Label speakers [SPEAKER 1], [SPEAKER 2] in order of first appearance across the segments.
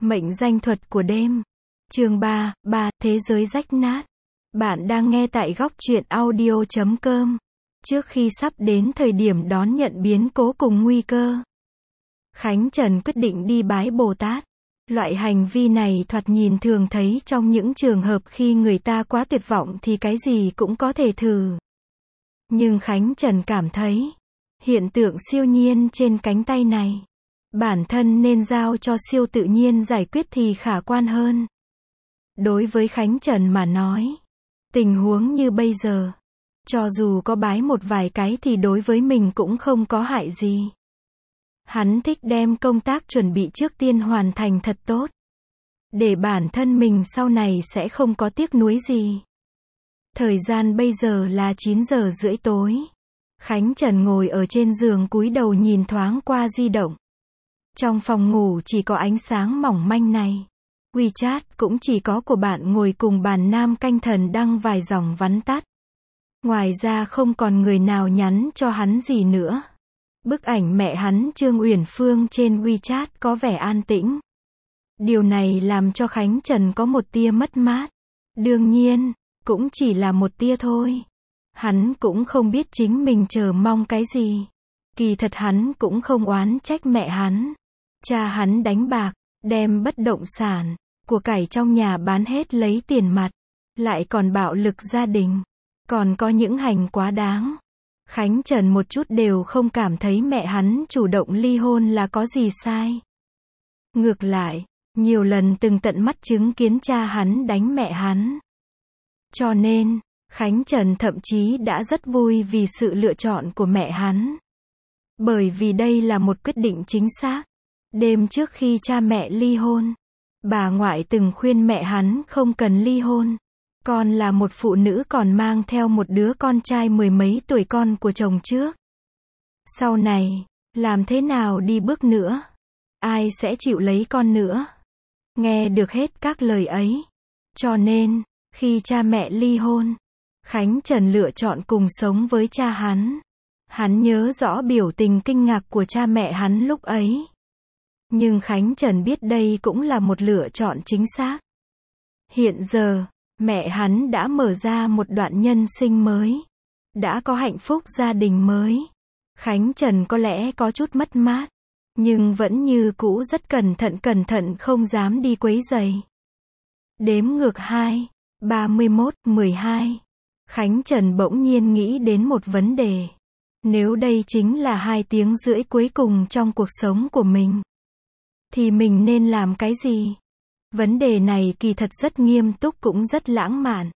[SPEAKER 1] Mệnh danh thuật của đêm. Chương 3, Thế giới rách nát. Bạn đang nghe tại góc truyện audio.com. Trước khi sắp đến thời điểm đón nhận biến cố cùng nguy cơ, Khánh Trần quyết định đi bái Bồ Tát. Loại hành vi này thoạt nhìn thường thấy trong những trường hợp khi người ta quá tuyệt vọng thì cái gì cũng có thể thử. Nhưng Khánh Trần cảm thấy, hiện tượng siêu nhiên trên cánh tay này, bản thân nên giao cho siêu tự nhiên giải quyết thì khả quan hơn. Đối với Khánh Trần mà nói, tình huống như bây giờ, cho dù có bái một vài cái thì đối với mình cũng không có hại gì. Hắn thích đem công tác chuẩn bị trước tiên hoàn thành thật tốt, để bản thân mình sau này sẽ không có tiếc nuối gì. Thời gian bây giờ là 9 giờ rưỡi tối. Khánh Trần ngồi ở trên giường cúi đầu nhìn thoáng qua di động. Trong phòng ngủ chỉ có ánh sáng mỏng manh này. WeChat cũng chỉ có của bạn ngồi cùng bàn nam canh thần đăng vài dòng vắn tắt. Ngoài ra không còn người nào nhắn cho hắn gì nữa. Bức ảnh mẹ hắn Trương Uyển Phương trên WeChat có vẻ an tĩnh. Điều này làm cho Khánh Trần có một tia mất mát. Đương nhiên, cũng chỉ là một tia thôi. Hắn cũng không biết chính mình chờ mong cái gì. Kỳ thật hắn cũng không oán trách mẹ hắn. Cha hắn đánh bạc, đem bất động sản, của cải trong nhà bán hết lấy tiền mặt, lại còn bạo lực gia đình, còn có những hành quá đáng. Khánh Trần một chút đều không cảm thấy mẹ hắn chủ động ly hôn là có gì sai. Ngược lại, nhiều lần từng tận mắt chứng kiến cha hắn đánh mẹ hắn. Cho nên, Khánh Trần thậm chí đã rất vui vì sự lựa chọn của mẹ hắn. Bởi vì đây là một quyết định chính xác. Đêm trước khi cha mẹ ly hôn, bà ngoại từng khuyên mẹ hắn không cần ly hôn. Con là một phụ nữ còn mang theo một đứa con trai mười mấy tuổi con của chồng trước. Sau này, làm thế nào đi bước nữa? Ai sẽ chịu lấy con nữa? Nghe được hết các lời ấy. Cho nên, khi cha mẹ ly hôn, Khánh Trần lựa chọn cùng sống với cha hắn. Hắn nhớ rõ biểu tình kinh ngạc của cha mẹ hắn lúc ấy. Nhưng Khánh Trần biết đây cũng là một lựa chọn chính xác. Hiện giờ, mẹ hắn đã mở ra một đoạn nhân sinh mới. Đã có hạnh phúc gia đình mới. Khánh Trần có lẽ có chút mất mát, nhưng vẫn như cũ rất cẩn thận không dám đi quấy rầy. Đếm ngược 2, 31, 12. Khánh Trần bỗng nhiên nghĩ đến một vấn đề. Nếu đây chính là 2 tiếng rưỡi cuối cùng trong cuộc sống của mình, thì mình nên làm cái gì? Vấn đề này kỳ thật rất nghiêm túc cũng rất lãng mạn.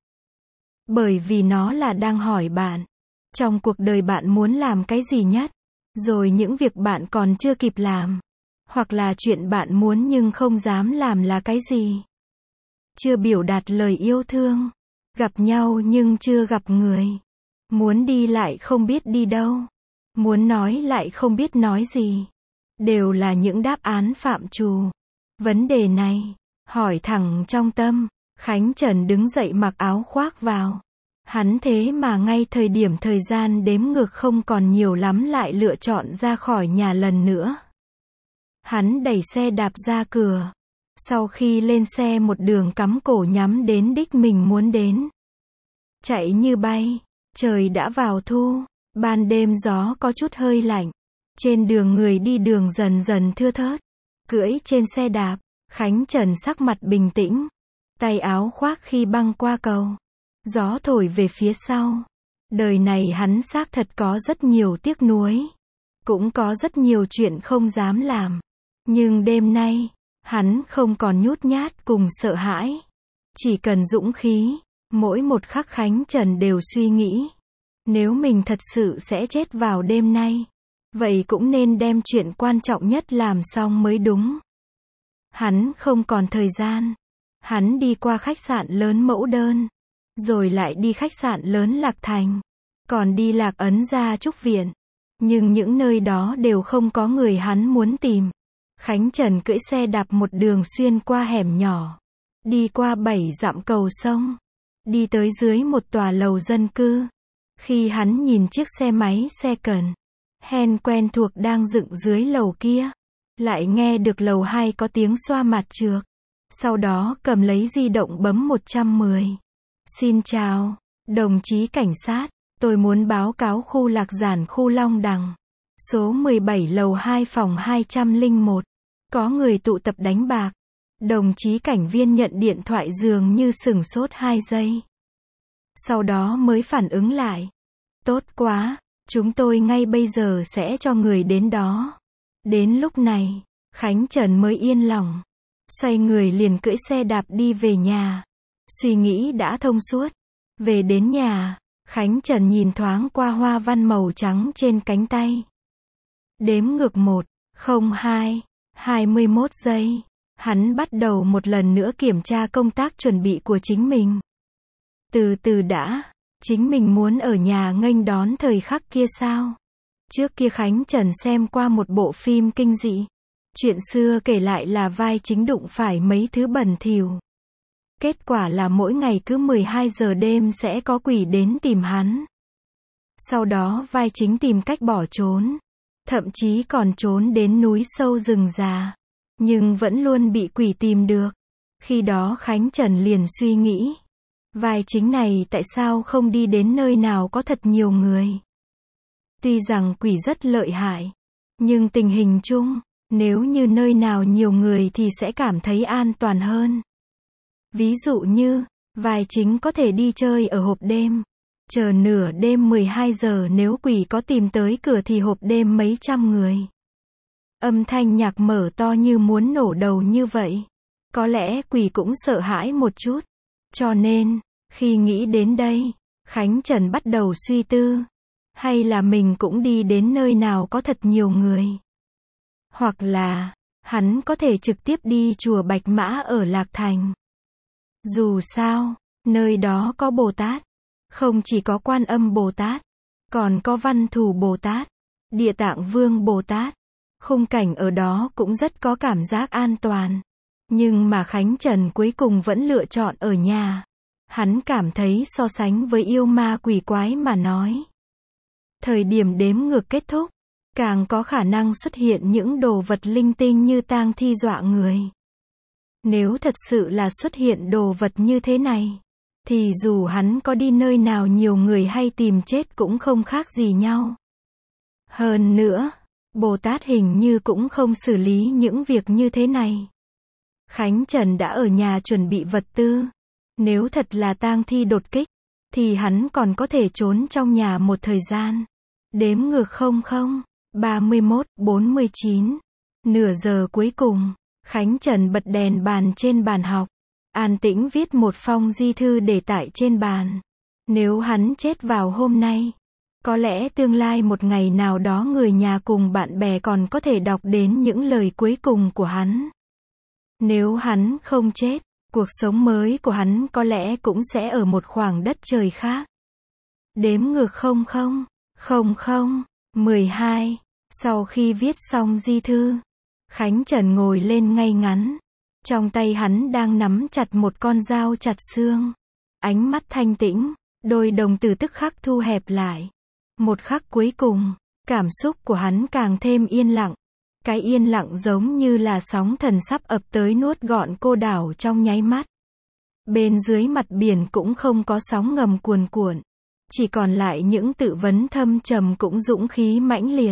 [SPEAKER 1] Bởi vì nó là đang hỏi bạn, trong cuộc đời bạn muốn làm cái gì nhất? Rồi những việc bạn còn chưa kịp làm, hoặc là chuyện bạn muốn nhưng không dám làm là cái gì? Chưa biểu đạt lời yêu thương, gặp nhau nhưng chưa gặp người, muốn đi lại không biết đi đâu, muốn nói lại không biết nói gì. Đều là những đáp án phạm trù. Vấn đề này, hỏi thẳng trong tâm. Khánh Trần đứng dậy mặc áo khoác vào. Hắn thế mà ngay thời điểm thời gian đếm ngược không còn nhiều lắm lại lựa chọn ra khỏi nhà lần nữa. Hắn đẩy xe đạp ra cửa. Sau khi lên xe một đường cắm cổ nhắm đến đích mình muốn đến. Chạy như bay. Trời đã vào thu. Ban đêm gió có chút hơi lạnh. Trên đường người đi đường dần dần thưa thớt. Cưỡi trên xe đạp, Khánh Trần sắc mặt bình tĩnh. Tay áo khoác khi băng qua cầu. Gió thổi về phía sau. Đời này hắn xác thật có rất nhiều tiếc nuối. Cũng có rất nhiều chuyện không dám làm. Nhưng đêm nay, hắn không còn nhút nhát cùng sợ hãi. Chỉ cần dũng khí. Mỗi một khắc Khánh Trần đều suy nghĩ. Nếu mình thật sự sẽ chết vào đêm nay, vậy cũng nên đem chuyện quan trọng nhất làm xong mới đúng. Hắn không còn thời gian. Hắn đi qua khách sạn lớn Mẫu Đơn, rồi lại đi khách sạn lớn Lạc Thành, còn đi Lạc Ấn Gia Trúc Viện. Nhưng những nơi đó đều không có người hắn muốn tìm. Khánh Trần cưỡi xe đạp một đường xuyên qua hẻm nhỏ, đi qua 7 dặm cầu sông, đi tới dưới một tòa lầu dân cư. Khi hắn nhìn chiếc xe máy xe cần Hen quen thuộc đang dựng dưới lầu kia, lại nghe được lầu 2 có tiếng xoa mặt trược. Sau đó cầm lấy di động bấm 110. Xin chào, đồng chí cảnh sát, tôi muốn báo cáo khu Lạc Giản khu Long Đằng. Số 17 lầu 2 phòng 201. Có người tụ tập đánh bạc. Đồng chí cảnh viên nhận điện thoại dường như sửng sốt 2 giây. Sau đó mới phản ứng lại. Tốt quá, chúng tôi ngay bây giờ sẽ cho người đến đó. Đến lúc này, Khánh Trần mới yên lòng. Xoay người liền cưỡi xe đạp đi về nhà. Suy nghĩ đã thông suốt. Về đến nhà, Khánh Trần nhìn thoáng qua hoa văn màu trắng trên cánh tay. Đếm ngược 1, 02, 21 giây. Hắn bắt đầu một lần nữa kiểm tra công tác chuẩn bị của chính mình. Từ từ đã, chính mình muốn ở nhà nghênh đón thời khắc kia sao? Trước kia Khánh Trần xem qua một bộ phim kinh dị. Chuyện xưa kể lại là vai chính đụng phải mấy thứ bẩn thỉu. Kết quả là mỗi ngày cứ 12 giờ đêm sẽ có quỷ đến tìm hắn. Sau đó vai chính tìm cách bỏ trốn. Thậm chí còn trốn đến núi sâu rừng già. Nhưng vẫn luôn bị quỷ tìm được. Khi đó Khánh Trần liền suy nghĩ. Vai chính này tại sao không đi đến nơi nào có thật nhiều người? Tuy rằng quỷ rất lợi hại. Nhưng tình hình chung, nếu như nơi nào nhiều người thì sẽ cảm thấy an toàn hơn. Ví dụ như, vai chính có thể đi chơi ở hộp đêm. Chờ nửa đêm 12 giờ nếu quỷ có tìm tới cửa thì hộp đêm mấy trăm người. Âm thanh nhạc mở to như muốn nổ đầu như vậy. Có lẽ quỷ cũng sợ hãi một chút. Cho nên, khi nghĩ đến đây, Khánh Trần bắt đầu suy tư. Hay là mình cũng đi đến nơi nào có thật nhiều người. Hoặc là, hắn có thể trực tiếp đi chùa Bạch Mã ở Lạc Thành. Dù sao, nơi đó có Bồ Tát. Không chỉ có Quan Âm Bồ Tát, còn có Văn Thù Bồ Tát, Địa Tạng Vương Bồ Tát. Khung cảnh ở đó cũng rất có cảm giác an toàn. Nhưng mà Khánh Trần cuối cùng vẫn lựa chọn ở nhà. Hắn cảm thấy so sánh với yêu ma quỷ quái mà nói. Thời điểm đếm ngược kết thúc, càng có khả năng xuất hiện những đồ vật linh tinh như tang thi dọa người. Nếu thật sự là xuất hiện đồ vật như thế này, thì dù hắn có đi nơi nào nhiều người hay tìm chết cũng không khác gì nhau. Hơn nữa, Bồ Tát hình như cũng không xử lý những việc như thế này. Khánh Trần đã ở nhà chuẩn bị vật tư. Nếu thật là tang thi đột kích, thì hắn còn có thể trốn trong nhà một thời gian. Đếm ngược 00, 31, 49. Nửa giờ cuối cùng, Khánh Trần bật đèn bàn trên bàn học. An tĩnh viết một phong di thư để tại trên bàn. Nếu hắn chết vào hôm nay, có lẽ tương lai một ngày nào đó người nhà cùng bạn bè còn có thể đọc đến những lời cuối cùng của hắn. Nếu hắn không chết, cuộc sống mới của hắn có lẽ cũng sẽ ở một khoảng đất trời khác. Đếm ngược 00, 00, 12. Sau khi viết xong di thư, Khánh Trần ngồi lên ngay ngắn. Trong tay hắn đang nắm chặt một con dao chặt xương. Ánh mắt thanh tĩnh, đôi đồng tử tức khắc thu hẹp lại. Một khắc cuối cùng, cảm xúc của hắn càng thêm yên lặng. Cái yên lặng giống như là sóng thần sắp ập tới nuốt gọn cô đảo trong nháy mắt. Bên dưới mặt biển cũng không có sóng ngầm cuồn cuộn. Chỉ còn lại những tự vấn thâm trầm cũng dũng khí mãnh liệt.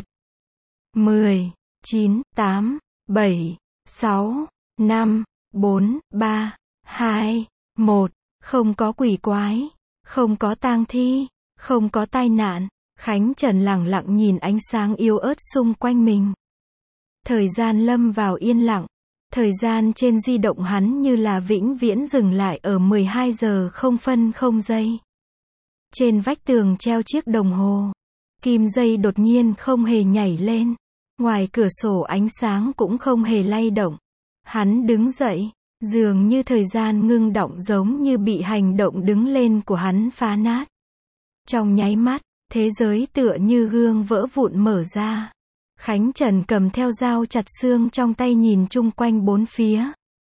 [SPEAKER 1] 10, 9, 8, 7, 6, 5, 4, 3, 2, 1. Không có quỷ quái, không có tang thi, không có tai nạn. Khánh Trần lặng lặng nhìn ánh sáng yếu ớt xung quanh mình. Thời gian lâm vào yên lặng. Thời gian trên di động hắn như là vĩnh viễn dừng lại ở 12 giờ 0 giây. Trên vách tường treo chiếc đồng hồ. Kim dây đột nhiên không hề nhảy lên. Ngoài cửa sổ ánh sáng cũng không hề lay động. Hắn đứng dậy, dường như thời gian ngưng động giống như bị hành động đứng lên của hắn phá nát. Trong nháy mắt, thế giới tựa như gương vỡ vụn mở ra. Khánh Trần cầm theo dao chặt xương trong tay nhìn chung quanh bốn phía.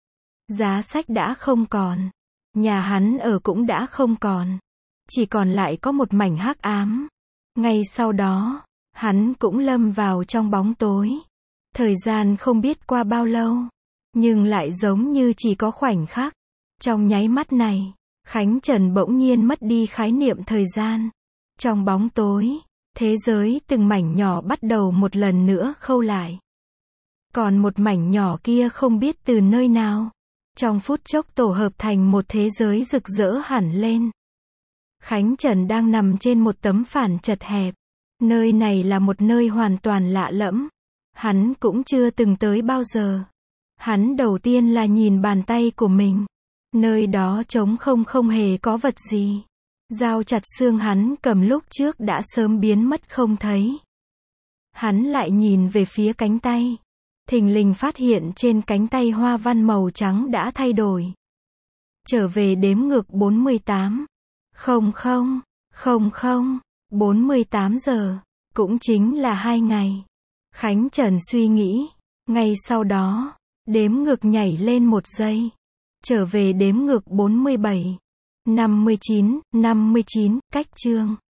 [SPEAKER 1] Giá sách đã không còn. Nhà hắn ở cũng đã không còn. Chỉ còn lại có một mảnh hắc ám. Ngay sau đó, hắn cũng lâm vào trong bóng tối. Thời gian không biết qua bao lâu, nhưng lại giống như chỉ có khoảnh khắc. Trong nháy mắt này, Khánh Trần bỗng nhiên mất đi khái niệm thời gian. Trong bóng tối, thế giới từng mảnh nhỏ bắt đầu một lần nữa khâu lại. Còn một mảnh nhỏ kia không biết từ nơi nào, trong phút chốc tổ hợp thành một thế giới rực rỡ hẳn lên. Khánh Trần đang nằm trên một tấm phản chật hẹp. Nơi này là một nơi hoàn toàn lạ lẫm. Hắn cũng chưa từng tới bao giờ. Hắn đầu tiên là nhìn bàn tay của mình. Nơi đó trống không, không hề có vật gì. Dao chặt xương hắn cầm lúc trước đã sớm biến mất không thấy. Hắn lại nhìn về phía cánh tay. Thình lình phát hiện trên cánh tay hoa văn màu trắng đã thay đổi. Trở về đếm ngược 48. 48 giờ. Cũng chính là 2 ngày. Khánh Trần suy nghĩ. Ngay sau đó, đếm ngược nhảy lên 1 giây. Trở về đếm ngược 47. 59, cách chương.